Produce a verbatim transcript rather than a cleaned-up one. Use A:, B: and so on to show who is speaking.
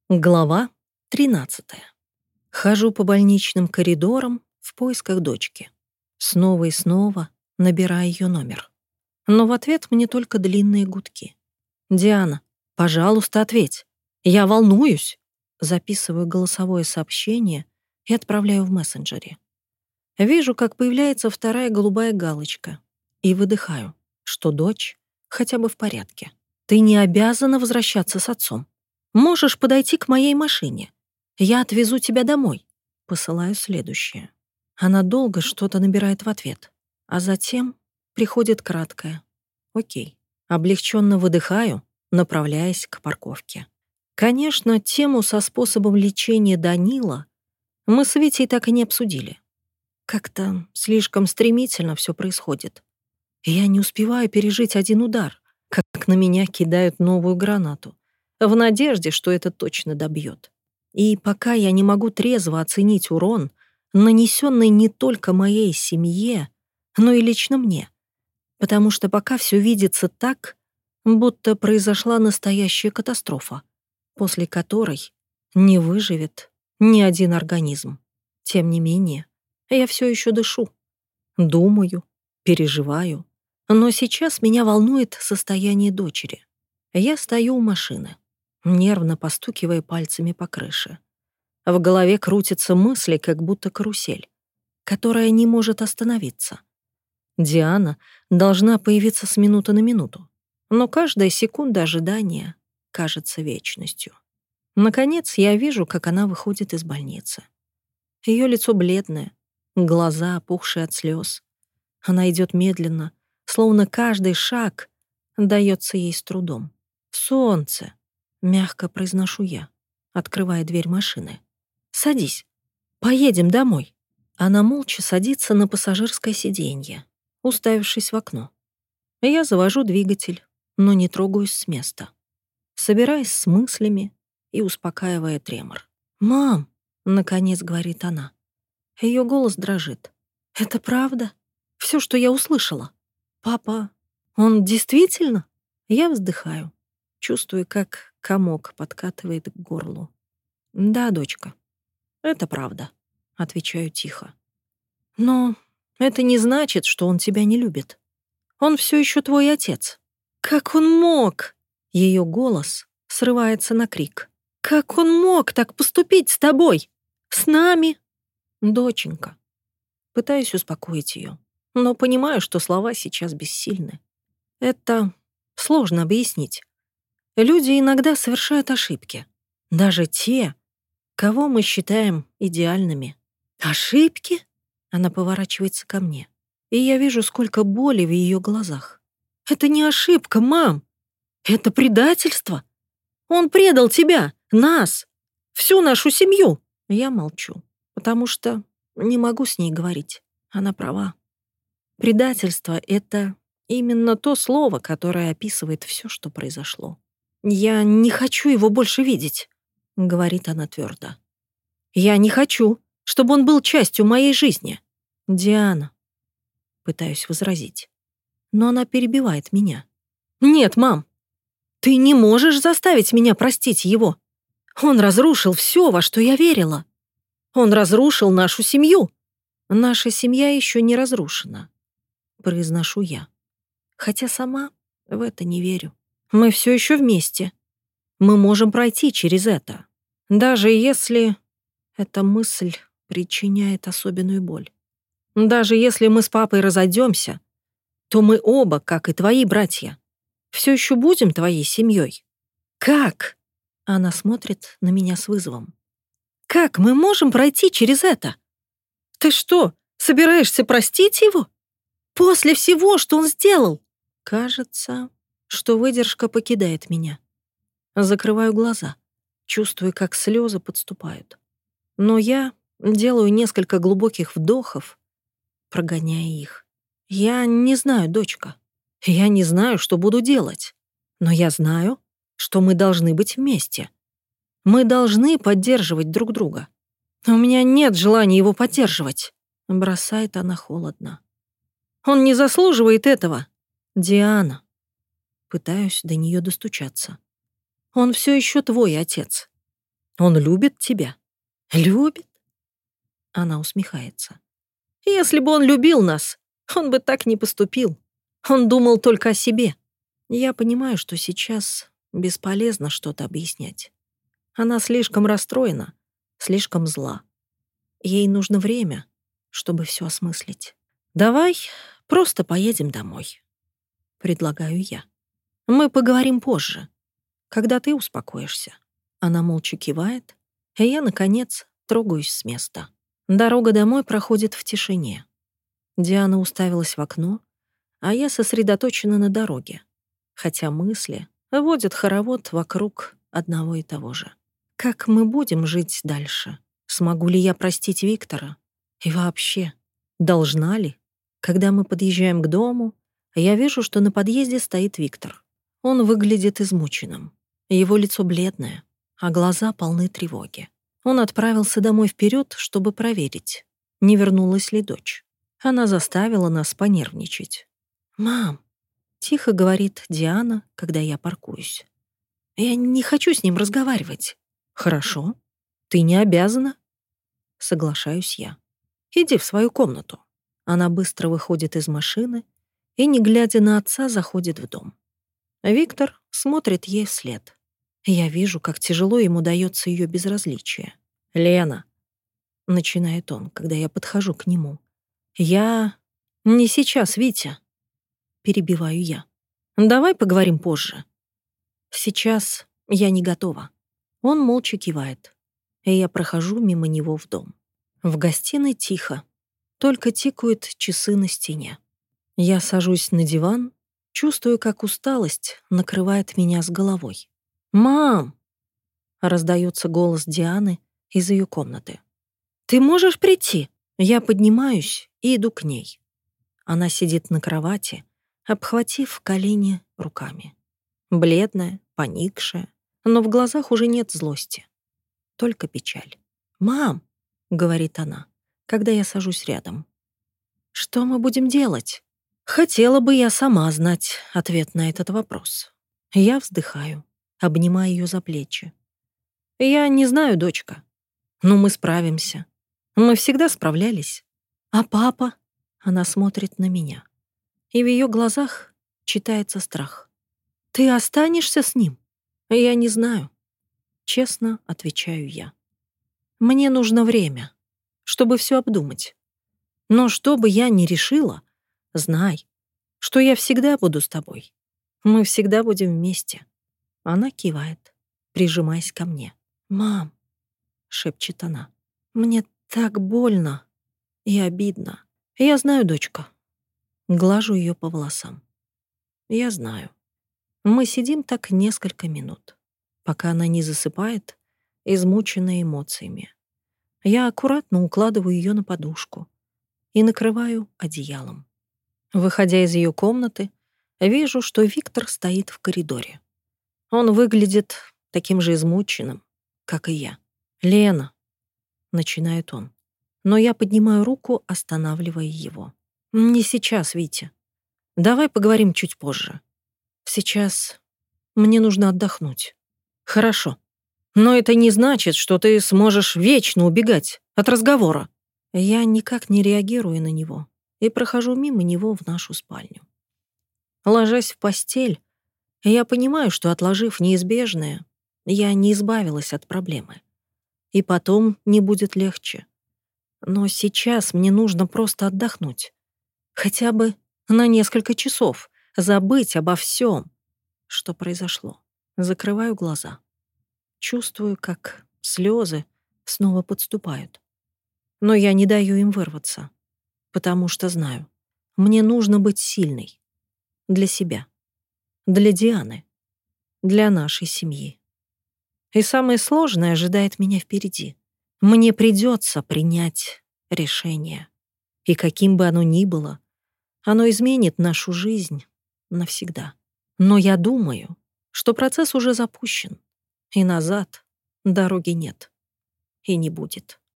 A: Глава тринадцатая. Хожу по больничным коридорам в поисках дочки. Снова и снова набираю ее номер. Но в ответ мне только длинные гудки. «Диана, пожалуйста, ответь. Я волнуюсь». Записываю голосовое сообщение и отправляю в мессенджере. Вижу, как появляется вторая голубая галочка. И выдыхаю, что дочь хотя бы в порядке. Ты не обязана возвращаться с отцом. Можешь подойти к моей машине. Я отвезу тебя домой. Посылаю следующее. Она долго что-то набирает в ответ. А затем приходит краткое. Окей. Облегченно выдыхаю, направляясь к парковке. Конечно, тему со способом лечения Данила мы с Витей так и не обсудили. Как-то слишком стремительно все происходит. Я не успеваю пережить один удар, как на меня кидают новую гранату, в надежде, что это точно добьет. И пока я не могу трезво оценить урон, нанесенный не только моей семье, но и лично мне, потому что пока все видится так, будто произошла настоящая катастрофа, после которой не выживет ни один организм. Тем не менее, я все еще дышу, думаю, переживаю, но сейчас меня волнует состояние дочери. Я стою у машины, нервно постукивая пальцами по крыше. В голове крутятся мысли, как будто карусель, которая не может остановиться. Диана должна появиться с минуты на минуту, но каждая секунда ожидания кажется вечностью. Наконец, я вижу, как она выходит из больницы. Ее лицо бледное, глаза опухшие от слез. Она идет медленно, словно каждый шаг дается ей с трудом. «Солнце!» — мягко произношу я, открывая дверь машины. «Садись, поедем домой». Она молча садится на пассажирское сиденье, уставившись в окно. Я завожу двигатель, но не трогаюсь с места, собираясь с мыслями и успокаивая тремор. «Мам!» — наконец говорит она. Ее голос дрожит. «Это правда? Все, что я услышала? Папа, он действительно?» Я вздыхаю, чувствую, как комок подкатывает к горлу. «Да, дочка, это правда», — отвечаю тихо. «Но это не значит, что он тебя не любит. Он все еще твой отец». «Как он мог?» Ее голос срывается на крик. «Как он мог так поступить с тобой? С нами?» «Доченька». Пытаюсь успокоить ее, но понимаю, что слова сейчас бессильны. Это сложно объяснить. Люди иногда совершают ошибки. Даже те, кого мы считаем идеальными. «Ошибки?» Она поворачивается ко мне, и я вижу, сколько боли в ее глазах. «Это не ошибка, мам. Это предательство. Он предал тебя, нас, всю нашу семью». Я молчу, потому что не могу с ней говорить. Она права. Предательство — это именно то слово, которое описывает все, что произошло. «Я не хочу его больше видеть», — говорит она твердо. «Я не хочу, чтобы он был частью моей жизни». «Диана», — пытаюсь возразить, но она перебивает меня. «Нет, мам, ты не можешь заставить меня простить его. Он разрушил все, во что я верила. Он разрушил нашу семью». «Наша семья еще не разрушена», — произношу я, хотя сама в это не верю. «Мы все еще вместе. Мы можем пройти через это, даже если эта мысль причиняет особенную боль. Даже если мы с папой разойдемся, то мы оба, как и твои братья, все еще будем твоей семьей. Как?» Она смотрит на меня с вызовом. «Как мы можем пройти через это? Ты что, собираешься простить его? После всего, что он сделал?» Кажется, что выдержка покидает меня. Закрываю глаза, чувствую, как слезы подступают. Но я делаю несколько глубоких вдохов, прогоняя их. «Я не знаю, дочка. Я не знаю, что буду делать. Но я знаю, что мы должны быть вместе. Мы должны поддерживать друг друга. У меня нет желания его поддерживать», — бросает она холодно. «Он не заслуживает этого. Диана». Пытаюсь до нее достучаться. «Он все еще твой отец. Он любит тебя? Любит? Она усмехается. Если бы он любил нас, он бы так не поступил. Он думал только о себе. Я понимаю, что сейчас бесполезно что-то объяснять. Она слишком расстроена, слишком зла. Ей нужно время, чтобы все осмыслить. «Давай просто поедем домой», — предлагаю я. «Мы поговорим позже, когда ты успокоишься». Она молча кивает, и я, наконец, трогаюсь с места. Дорога домой проходит в тишине. Диана уставилась в окно, а я сосредоточена на дороге, хотя мысли водят хоровод вокруг одного и того же. Как мы будем жить дальше? Смогу ли я простить Виктора? И вообще, должна ли? Когда мы подъезжаем к дому, я вижу, что на подъезде стоит Виктор. Он выглядит измученным. Его лицо бледное, а глаза полны тревоги. Он отправился домой вперед, чтобы проверить, не вернулась ли дочь. Она заставила нас понервничать. «Мам», — тихо говорит Диана, когда я паркуюсь. «Я не хочу с ним разговаривать». «Хорошо, ты не обязана». Соглашаюсь я. «Иди в свою комнату». Она быстро выходит из машины и, не глядя на отца, заходит в дом. Виктор смотрит ей вслед. Я вижу, как тяжело ему дается ее безразличие. «Лена», — начинает он, когда я подхожу к нему. «Я... не сейчас, Витя», — перебиваю я. «Давай поговорим позже». «Сейчас я не готова». Он молча кивает, и я прохожу мимо него в дом. В гостиной тихо, только тикают часы на стене. Я сажусь на диван, чувствую, как усталость накрывает меня с головой. «Мам!» — раздается голос Дианы из ее комнаты. «Ты можешь прийти?» Я поднимаюсь и иду к ней. Она сидит на кровати, обхватив колени руками. Бледная, поникшая, но в глазах уже нет злости, только печаль. «Мам!» — говорит она, когда я сажусь рядом. «Что мы будем делать?» Хотела бы я сама знать ответ на этот вопрос. Я вздыхаю, обнимая ее за плечи. «Я не знаю, дочка, но мы справимся. Мы всегда справлялись. А папа?» Она смотрит на меня, и в ее глазах читается страх. «Ты останешься с ним?» «Я не знаю», — честно отвечаю я. «Мне нужно время, чтобы все обдумать. Но что бы я ни решила, знай, что я всегда буду с тобой. Мы всегда будем вместе». Она кивает, прижимаясь ко мне. «Мам», — шепчет она, — «мне так больно и обидно». «Я знаю, дочка». Глажу ее по волосам. «Я знаю». Мы сидим так несколько минут, пока она не засыпает, измученная эмоциями. Я аккуратно укладываю ее на подушку и накрываю одеялом. Выходя из ее комнаты, вижу, что Виктор стоит в коридоре. Он выглядит таким же измученным, как и я. «Лена», — начинает он, но я поднимаю руку, останавливая его. «Не сейчас, Витя. Давай поговорим чуть позже. Сейчас мне нужно отдохнуть». «Хорошо. Но это не значит, что ты сможешь вечно убегать от разговора». Я никак не реагирую на него и прохожу мимо него в нашу спальню. Ложась в постель, я понимаю, что, отложив неизбежное, я не избавилась от проблемы. И потом не будет легче. Но сейчас мне нужно просто отдохнуть. Хотя бы на несколько часов забыть обо всем, что произошло. Закрываю глаза. Чувствую, как слезы снова подступают. Но я не даю им вырваться, потому что знаю, мне нужно быть сильной. Для себя. Для Дианы. Для нашей семьи. И самое сложное ожидает меня впереди. Мне придется принять решение. И каким бы оно ни было, оно изменит нашу жизнь навсегда. Но я думаю, что процесс уже запущен, и назад дороги нет и не будет.